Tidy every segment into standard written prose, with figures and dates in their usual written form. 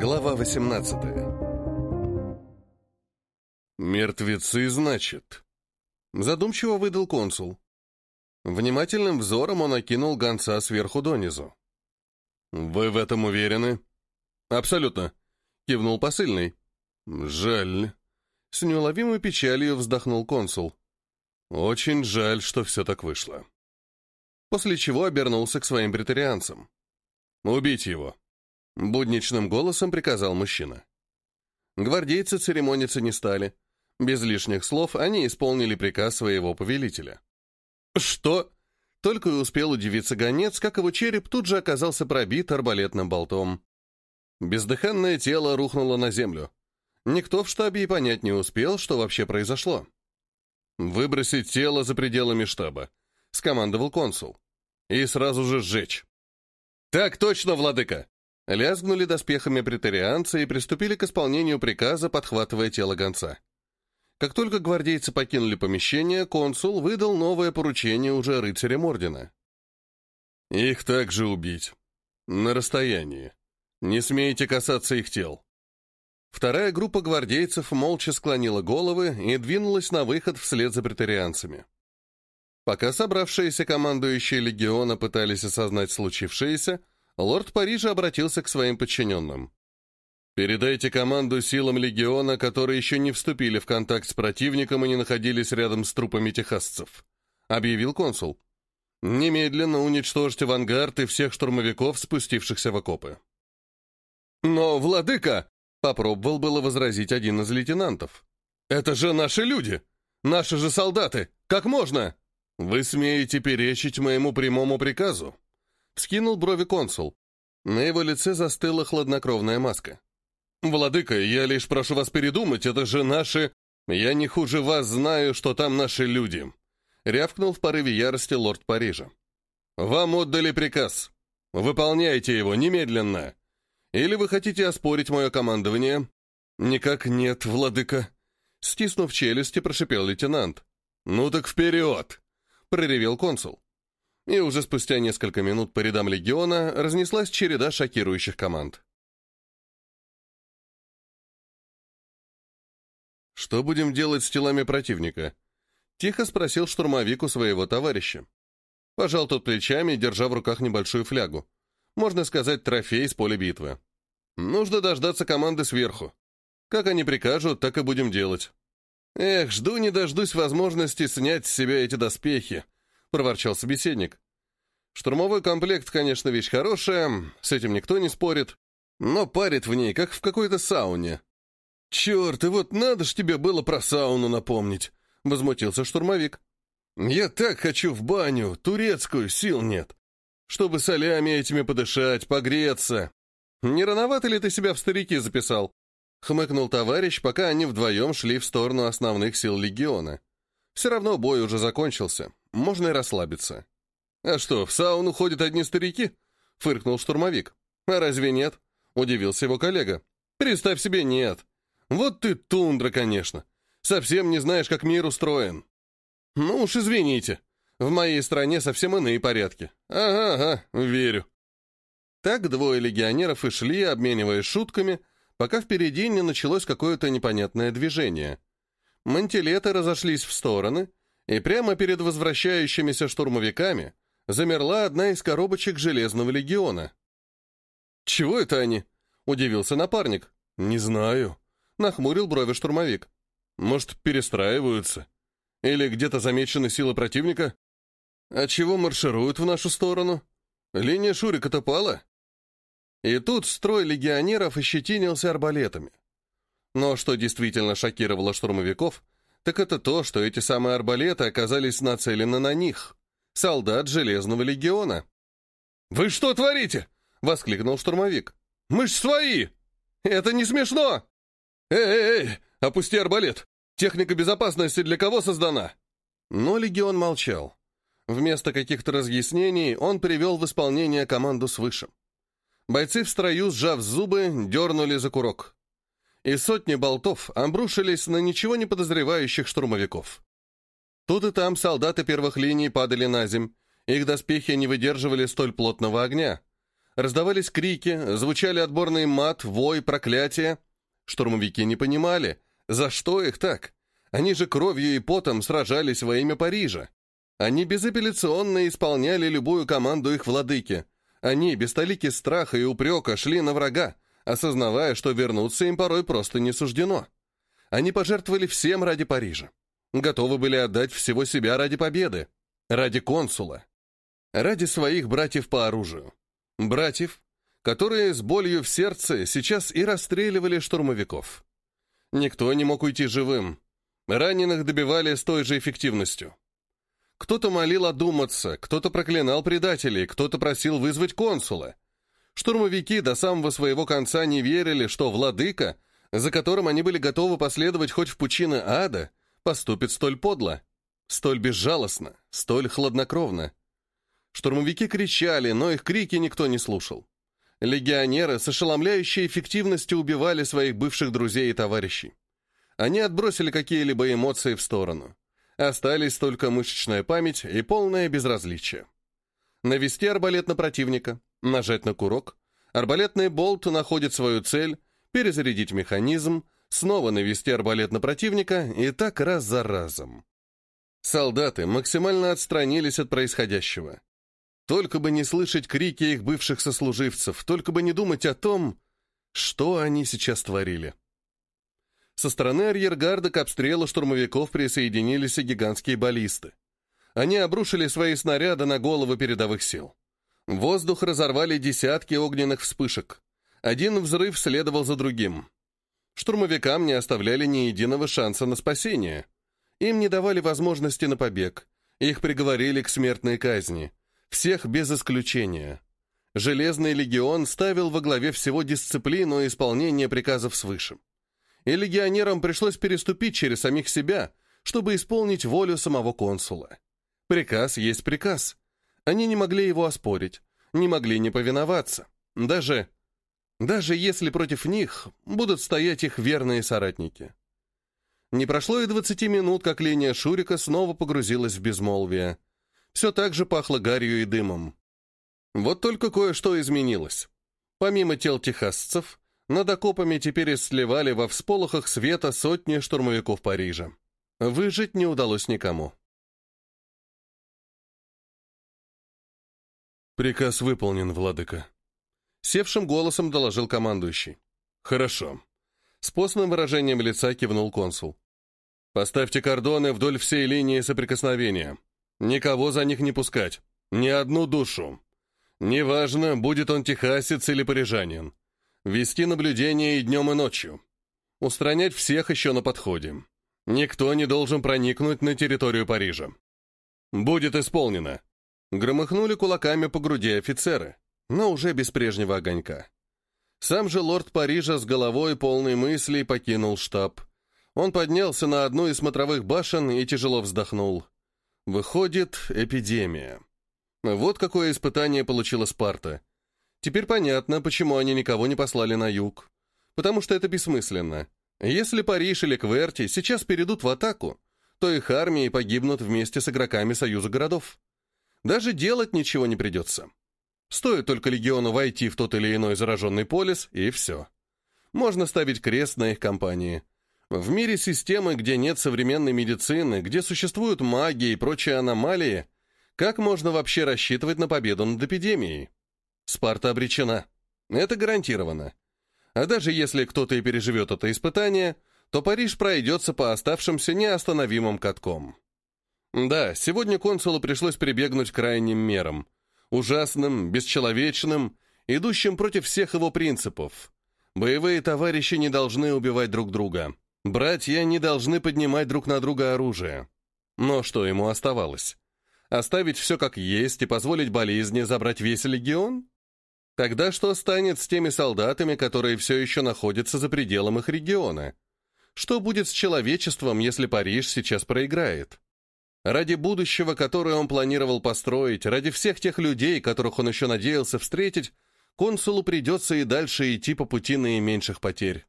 Глава 18. «Мертвецы, значит?» Задумчиво выдал консул. Внимательным взором он окинул гонца сверху донизу. «Вы в этом уверены?» «Абсолютно», — кивнул посыльный. «Жаль». С неуловимой печалью вздохнул консул. «Очень жаль, что все так вышло». После чего обернулся к своим претарианцам. «Убить его!» — будничным голосом приказал мужчина. Гвардейцы церемониться не стали. Без лишних слов они исполнили приказ своего повелителя. «Что?» Только и успел удивиться гонец, как его череп тут же оказался пробит арбалетным болтом. Бездыханное тело рухнуло на землю. Никто в штабе и понять не успел, что вообще произошло. «Выбросить тело за пределами штаба», — скомандовал консул. «И сразу же сжечь». «Так точно, владыка!» Лязгнули доспехами претарианцы и приступили к исполнению приказа, подхватывая тело гонца. Как только гвардейцы покинули помещение, консул выдал новое поручение уже рыцарям ордена. «Их также убить. На расстоянии. Не смейте касаться их тел». Вторая группа гвардейцев молча склонила головы и двинулась на выход вслед за претарианцами. Пока собравшиеся командующие легиона пытались осознать случившееся, лорд Парижа обратился к своим подчиненным. «Передайте команду силам легиона, которые еще не вступили в контакт с противником и не находились рядом с трупами техасцев», — объявил консул. «Немедленно уничтожьте авангард и всех штурмовиков, спустившихся в окопы». «Но, владыка!» — попробовал было возразить один из лейтенантов. «Это же наши люди! Наши же солдаты! Как можно?» «Вы смеете перечить моему прямому приказу?» — вскинул брови консул. На его лице застыла хладнокровная маска. «Владыка, я лишь прошу вас передумать, это же наши... Я не хуже вас знаю, что там наши люди», — рявкнул в порыве ярости лорд Парижа. «Вам отдали приказ. Выполняйте его немедленно. Или вы хотите оспорить мое командование?» «Никак нет, владыка», — стиснув челюсти, прошипел лейтенант. «Ну так вперед!» — проревел консул. И уже спустя несколько минут по рядам легиона разнеслась череда шокирующих команд. «Что будем делать с телами противника?» — тихо спросил штурмовик у своего товарища. Пожал тот плечами, держа в руках небольшую флягу. Можно сказать, трофей с поля битвы. «Нужно дождаться команды сверху. Как они прикажут, так и будем делать». «Эх, жду не дождусь возможности снять с себя эти доспехи», — проворчал собеседник. «Штурмовой комплект, конечно, вещь хорошая, с этим никто не спорит, но парит в ней, как в какой-то сауне». «Черт, и вот надо ж тебе было про сауну напомнить», — возмутился штурмовик. «Я так хочу в баню, турецкую, сил нет, чтобы солями этими подышать, погреться». «Не рановато ли ты себя в старики записал?» — хмыкнул товарищ, пока они вдвоем шли в сторону основных сил легиона. «Все равно бой уже закончился, можно и расслабиться». «А что, в сауну ходят одни старики?» — фыркнул штурмовик. «А разве нет?» — удивился его коллега. «Представь себе, нет. Вот ты тундра, конечно. Совсем не знаешь, как мир устроен». «Ну уж извините, в моей стране совсем иные порядки». «Ага, верю». Так двое легионеров и шли, обмениваясь шутками, пока впереди не началось какое-то непонятное движение. Мантилеты разошлись в стороны, и прямо перед возвращающимися штурмовиками замерла одна из коробочек Железного легиона. «Чего это они?» — удивился напарник. «Не знаю», — нахмурил брови штурмовик. «Может, перестраиваются? Или где-то замечены силы противника? А чего маршируют в нашу сторону? Линия Шурика-то пала?» И тут строй легионеров ощетинился арбалетами. Но что действительно шокировало штурмовиков, так это то, что эти самые арбалеты оказались нацелены на них, солдат Железного легиона. «Вы что творите?» — воскликнул штурмовик. «Мы ж свои! Это не смешно!» «Эй, опусти арбалет! Техника безопасности для кого создана?» Но легион молчал. Вместо каких-то разъяснений он привел в исполнение команду свыше. Бойцы в строю, сжав зубы, дернули за курок. И сотни болтов обрушились на ничего не подозревающих штурмовиков. Тут и там солдаты первых линий падали на земь, их доспехи не выдерживали столь плотного огня. Раздавались крики, звучали отборный мат, вой, проклятия. Штурмовики не понимали, за что их так? Они же кровью и потом сражались во имя Парижа. Они безапелляционно исполняли любую команду их владыки. Они, без толики страха и упрека, шли на врага, осознавая, что вернуться им порой просто не суждено. Они пожертвовали всем ради Парижа. Готовы были отдать всего себя ради победы, ради консула, ради своих братьев по оружию. Братьев, которые с болью в сердце сейчас и расстреливали штурмовиков. Никто не мог уйти живым. Раненых добивали с той же эффективностью. Кто-то молил одуматься, кто-то проклинал предателей, кто-то просил вызвать консула. Штурмовики до самого своего конца не верили, что владыка, за которым они были готовы последовать хоть в пучины ада, поступит столь подло, столь безжалостно, столь хладнокровно. Штурмовики кричали, но их крики никто не слушал. Легионеры с ошеломляющей эффективностью убивали своих бывших друзей и товарищей. Они отбросили какие-либо эмоции в сторону. Остались только мышечная память и полное безразличие. Навести арбалет на противника, нажать на курок, арбалетный болт находит свою цель, перезарядить механизм, снова навести арбалет на противника, и так раз за разом. Солдаты максимально отстранились от происходящего. Только бы не слышать крики их бывших сослуживцев, только бы не думать о том, что они сейчас творили. Со стороны арьергарда к обстрелу штурмовиков присоединились и гигантские баллисты. Они обрушили свои снаряды на головы передовых сил. Воздух разорвали десятки огненных вспышек. Один взрыв следовал за другим. Штурмовикам не оставляли ни единого шанса на спасение. Им не давали возможности на побег. Их приговорили к смертной казни. Всех без исключения. Железный легион ставил во главе всего дисциплину и исполнение приказов свыше. И легионерам пришлось переступить через самих себя, чтобы исполнить волю самого консула. Приказ есть приказ. Они не могли его оспорить, не могли не повиноваться. Даже если против них будут стоять их верные соратники. Не прошло и 20 минут, как линия Шурика снова погрузилась в безмолвие. Все так же пахло гарью и дымом. Вот только кое-что изменилось. Помимо тел техасцев, над окопами теперь сливали во всполохах света сотни штурмовиков Парижа. Выжить не удалось никому. «Приказ выполнен, владыка», — севшим голосом доложил командующий. «Хорошо». С постным выражением лица кивнул консул. «Поставьте кордоны вдоль всей линии соприкосновения. Никого за них не пускать. Ни одну душу. Неважно, будет он техасец или парижанин. Вести наблюдение и днем, и ночью. Устранять всех еще на подходе. Никто не должен проникнуть на территорию Парижа. Будет исполнено». Громыхнули кулаками по груди офицеры, но уже без прежнего огонька. Сам же лорд Парижа с головой полной мыслей покинул штаб. Он поднялся на одну из смотровых башен и тяжело вздохнул. Выходит, эпидемия. Вот какое испытание получила Спарта. Теперь понятно, почему они никого не послали на юг. Потому что это бессмысленно. Если Париж или Кверти сейчас перейдут в атаку, то их армии погибнут вместе с игроками Союза городов. Даже делать ничего не придется. Стоит только легиону войти в тот или иной зараженный полис, и все. Можно ставить крест на их кампании. В мире системы, где нет современной медицины, где существуют магия и прочие аномалии, как можно вообще рассчитывать на победу над эпидемией? Спарта обречена. Это гарантированно. А даже если кто-то и переживет это испытание, то Париж пройдется по оставшимся неостановимым катком. Да, сегодня консулу пришлось прибегнуть к крайним мерам. Ужасным, бесчеловечным, идущим против всех его принципов. Боевые товарищи не должны убивать друг друга. Братья не должны поднимать друг на друга оружие. Но что ему оставалось? Оставить все как есть и позволить болезни забрать весь легион? Тогда что станет с теми солдатами, которые все еще находятся за пределом их региона? Что будет с человечеством, если Париж сейчас проиграет? Ради будущего, которое он планировал построить, ради всех тех людей, которых он еще надеялся встретить, консулу придется и дальше идти по пути наименьших потерь.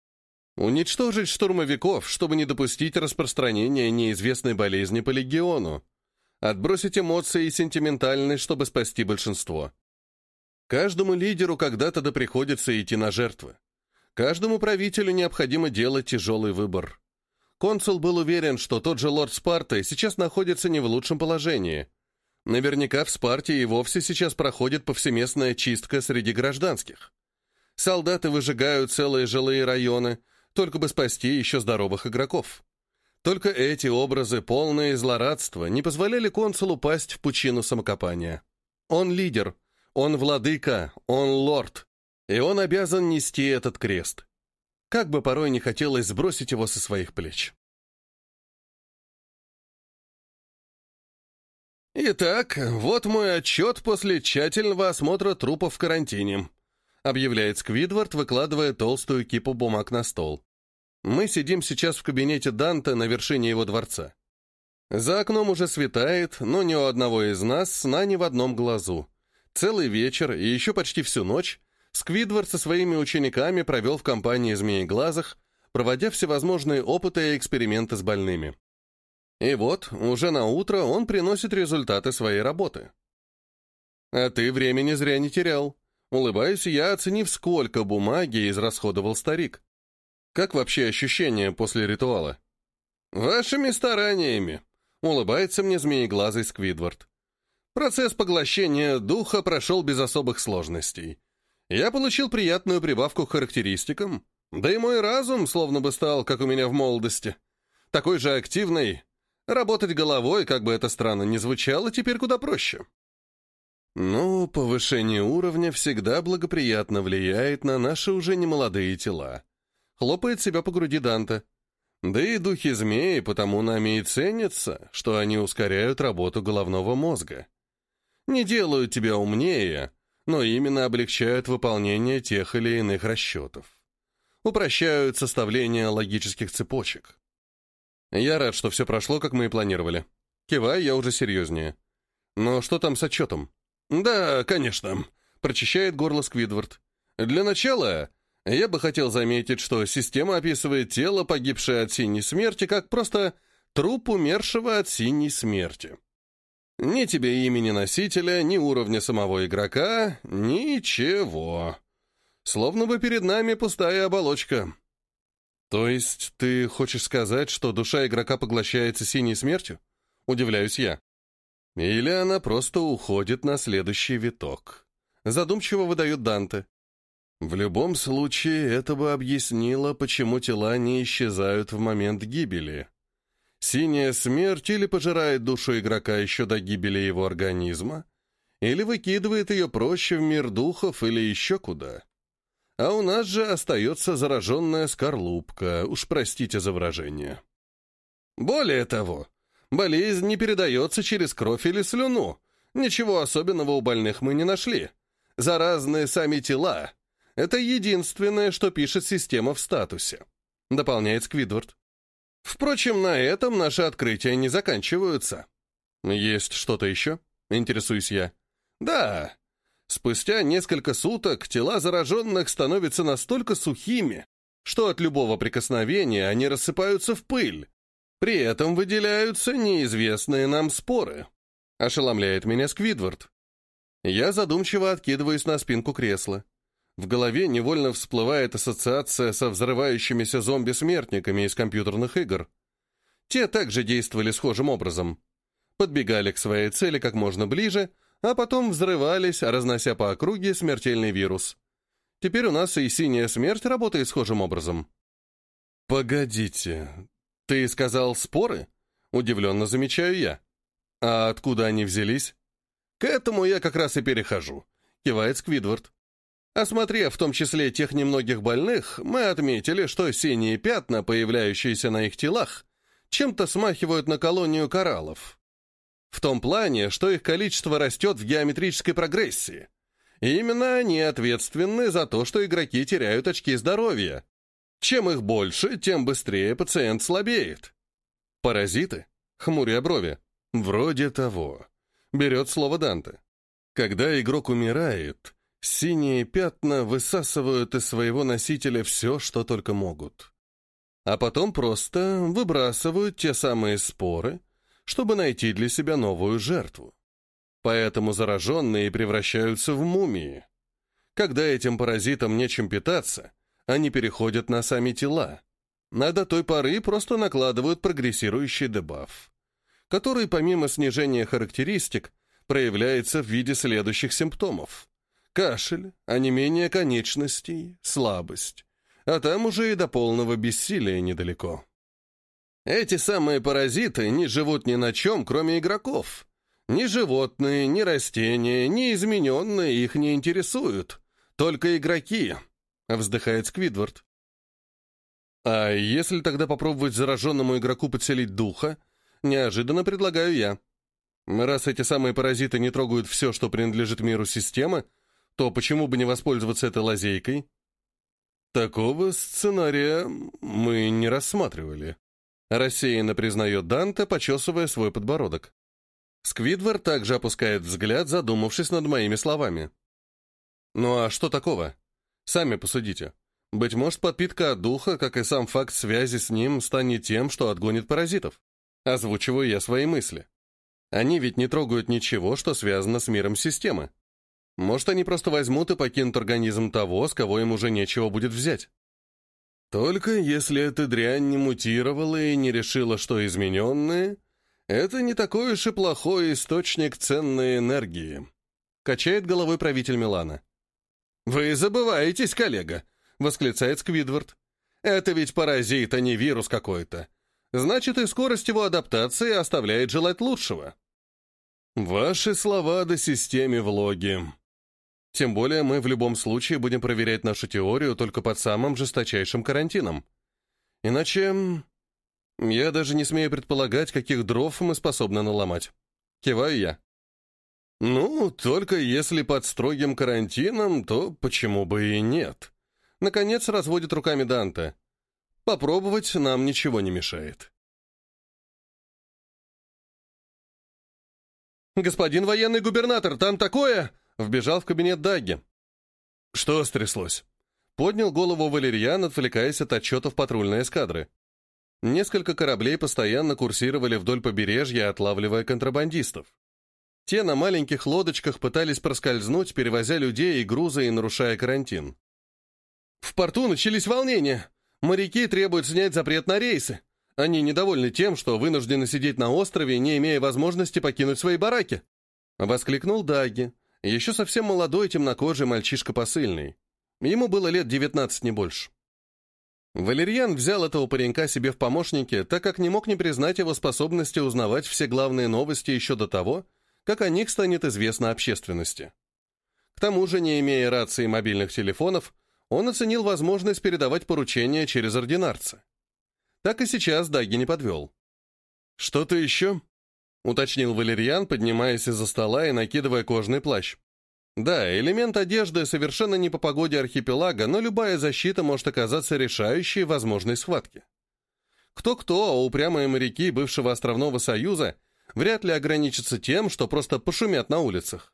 Уничтожить штурмовиков, чтобы не допустить распространения неизвестной болезни по легиону. Отбросить эмоции и сентиментальность, чтобы спасти большинство. Каждому лидеру когда-то да приходится идти на жертвы. Каждому правителю необходимо делать тяжелый выбор. Консул был уверен, что тот же лорд Спарты сейчас находится не в лучшем положении. Наверняка в Спарте и вовсе сейчас проходит повсеместная чистка среди гражданских. Солдаты выжигают целые жилые районы, только бы спасти еще здоровых игроков. Только эти образы, полные злорадства, не позволяли консулу пасть в пучину самокопания. Он лидер, он владыка, он лорд, и он обязан нести этот крест. Как бы порой не хотелось сбросить его со своих плеч. «Итак, вот мой отчет после тщательного осмотра трупов в карантине», объявляет Сквидвард, выкладывая толстую кипу бумаг на стол. Мы сидим сейчас в кабинете Данте на вершине его дворца. За окном уже светает, но ни у одного из нас сна ни в одном глазу. Целый вечер и еще почти всю ночь Сквидвард со своими учениками провел в компании Змееглазых, проводя всевозможные опыты и эксперименты с больными. И вот, уже на утро он приносит результаты своей работы. «А ты времени зря не терял», — улыбаюсь я, оценив, сколько бумаги израсходовал старик. «Как вообще ощущения после ритуала?» «Вашими стараниями», — улыбается мне змееглазый Сквидвард. «Процесс поглощения духа прошел без особых сложностей. Я получил приятную прибавку к характеристикам, да и мой разум словно бы стал, как у меня в молодости. Такой же активный. Работать головой, как бы это странно ни звучало, теперь куда проще». «Ну, повышение уровня всегда благоприятно влияет на наши уже немолодые тела», — хлопает себя по груди Данте. «Да и духи змеи потому нами и ценятся, что они ускоряют работу головного мозга. Не делают тебя умнее, но именно облегчают выполнение тех или иных расчетов. Упрощают составление логических цепочек. Я рад, что все прошло, как мы и планировали. Киваю я уже серьезнее. Но что там с отчетом?» «Да, конечно», — прочищает горло Сквидвард. «Для начала я бы хотел заметить, что система описывает тело, погибшее от синей смерти, как просто труп умершего от синей смерти. Ни тебе имени носителя, ни уровня самого игрока, ничего. Словно бы перед нами пустая оболочка». «То есть ты хочешь сказать, что душа игрока поглощается синей смертью?» — удивляюсь я. «Или она просто уходит на следующий виток?» Задумчиво выдает Данте. «В любом случае, это бы объяснило, почему тела не исчезают в момент гибели. Синяя смерть или пожирает душу игрока еще до гибели его организма, или выкидывает ее проще в мир духов или еще куда. А у нас же остается зараженная скорлупка, уж простите за выражение. Более того, болезнь не передается через кровь или слюну. Ничего особенного у больных мы не нашли. Заразные сами тела. Это единственное, что пишет система в статусе», — дополняет Сквидвард. «Впрочем, на этом наши открытия не заканчиваются». «Есть что-то еще?» — интересуюсь я. «Да. Спустя несколько суток тела зараженных становятся настолько сухими, что от любого прикосновения они рассыпаются в пыль. При этом выделяются неизвестные нам споры», — ошеломляет меня Сквидвард. Я задумчиво откидываюсь на спинку кресла. В голове невольно всплывает ассоциация со взрывающимися зомби-смертниками из компьютерных игр. Те также действовали схожим образом. Подбегали к своей цели как можно ближе, а потом взрывались, разнося по округе смертельный вирус. Теперь у нас и синяя смерть работает схожим образом. «Погодите, ты сказал споры?» — удивленно замечаю я. «А откуда они взялись?» «К этому я как раз и перехожу», — кивает Сквидвард. Осмотрев в том числе тех немногих больных, мы отметили, что синие пятна, появляющиеся на их телах, чем-то смахивают на колонию кораллов. В том плане, что их количество растет в геометрической прогрессии. И именно они ответственны за то, что игроки теряют очки здоровья. Чем их больше, тем быстрее пациент слабеет. «Паразиты?» — хмуря брови. «Вроде того», — берет слово Данте. «Когда игрок умирает, синие пятна высасывают из своего носителя все, что только могут. А потом просто выбрасывают те самые споры, чтобы найти для себя новую жертву. Поэтому зараженные превращаются в мумии. Когда этим паразитам нечем питаться, они переходят на сами тела, а до той поры просто накладывают прогрессирующий дебаф, который помимо снижения характеристик проявляется в виде следующих симптомов: кашель, онемение конечностей, слабость, а там уже и до полного бессилия недалеко. Эти самые паразиты не живут ни на чем, кроме игроков. Ни животные, ни растения, ни измененные их не интересуют. Только игроки, вздыхает Сквидвард. А если тогда попробовать зараженному игроку подселить духа, неожиданно предлагаю я. Раз эти самые паразиты не трогают все, что принадлежит миру системы, то почему бы не воспользоваться этой лазейкой? Такого сценария мы не рассматривали. Рассеянно признает Данте, почесывая свой подбородок. Сквидвард также опускает взгляд, задумавшись над моими словами. Ну а что такого? Сами посудите. Быть может, подпитка от духа, как и сам факт связи с ним, станет тем, что отгонит паразитов. Озвучиваю я свои мысли. Они ведь не трогают ничего, что связано с миром системы. Может, они просто возьмут и покинут организм того, с кого им уже нечего будет взять. Только если эта дрянь не мутировала и не решила, что измененные, это не такой уж и плохой источник ценной энергии. Качает головой правитель Милана. «Вы забываетесь, коллега!» — восклицает Сквидвард. «Это ведь паразит, а не вирус какой-то. Значит, и скорость его адаптации оставляет желать лучшего». Ваши слова до системе в логе. Тем более мы в любом случае будем проверять нашу теорию только под самым жесточайшим карантином. Иначе я даже не смею предполагать, каких дров мы способны наломать. Киваю я. Ну, только если под строгим карантином, то почему бы и нет? Наконец разводит руками Данте. Попробовать нам ничего не мешает. «Господин военный губернатор, там такое!» Вбежал в кабинет Дагги. «Что стряслось?» Поднял голову Валерьян, отвлекаясь от отчетов патрульной эскадры. Несколько кораблей постоянно курсировали вдоль побережья, отлавливая контрабандистов. Те на маленьких лодочках пытались проскользнуть, перевозя людей и грузы и нарушая карантин. «В порту начались волнения. Моряки требуют снять запрет на рейсы. Они недовольны тем, что вынуждены сидеть на острове, не имея возможности покинуть свои бараки», — воскликнул Дагги, еще совсем молодой темнокожий мальчишка посыльный. Ему было лет 19, не больше. Валерьян взял этого паренька себе в помощники, так как не мог не признать его способности узнавать все главные новости еще до того, как о них станет известно общественности. К тому же, не имея рации и мобильных телефонов, он оценил возможность передавать поручения через ординарца. Так и сейчас Дагги не подвел. «Что-то еще?» — уточнил Валерьян, поднимаясь из-за стола и накидывая кожаный плащ. Да, элемент одежды совершенно не по погоде архипелага, но любая защита может оказаться решающей в возможной схватке. Кто-кто, а упрямые моряки бывшего островного союза вряд ли ограничатся тем, что просто пошумят на улицах.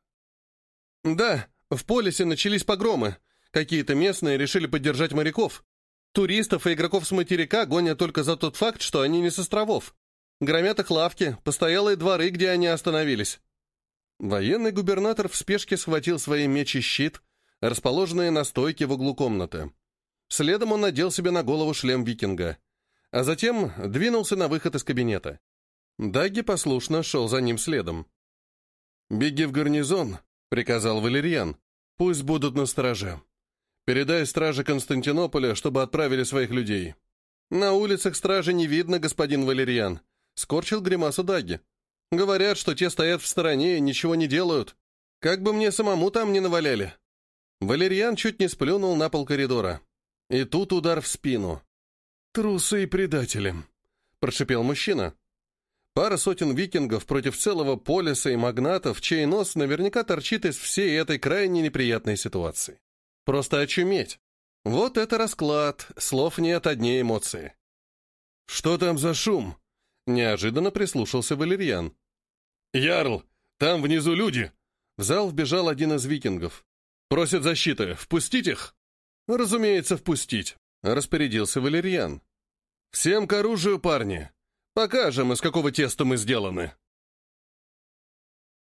Да, в полисе начались погромы. Какие-то местные решили поддержать моряков. Туристов и игроков с материка гонят только за тот факт, что они не с островов. Громят их лавки, постоялые дворы, где они остановились. Военный губернатор в спешке схватил свои меч и щит, расположенные на стойке в углу комнаты. Следом он надел себе на голову шлем викинга, а затем двинулся на выход из кабинета. Дагги послушно шел за ним следом. «Беги в гарнизон», — приказал Валерьян. «Пусть будут на страже. Передай страже Константинополя, чтобы отправили своих людей». «На улицах стражи не видно, господин Валерьян», — скорчил гримасу Дагги. «Говорят, что те стоят в стороне и ничего не делают. Как бы мне самому там не наваляли». Валерьян чуть не сплюнул на пол коридора. И тут удар в спину. «Трусы и предатели», — прошипел мужчина. Пара сотен викингов против целого полиса и магнатов, чей нос наверняка торчит из всей этой крайне неприятной ситуации. Просто очуметь. Вот это расклад, слов нет, одни эмоции. «Что там за шум?» — неожиданно прислушался Валерьян. «Ярл, там внизу люди!» В зал вбежал один из викингов. «Просят защиты. Впустить их?» «Разумеется, впустить», — распорядился Валерьян. «Всем к оружию, парни. Покажем, из какого теста мы сделаны».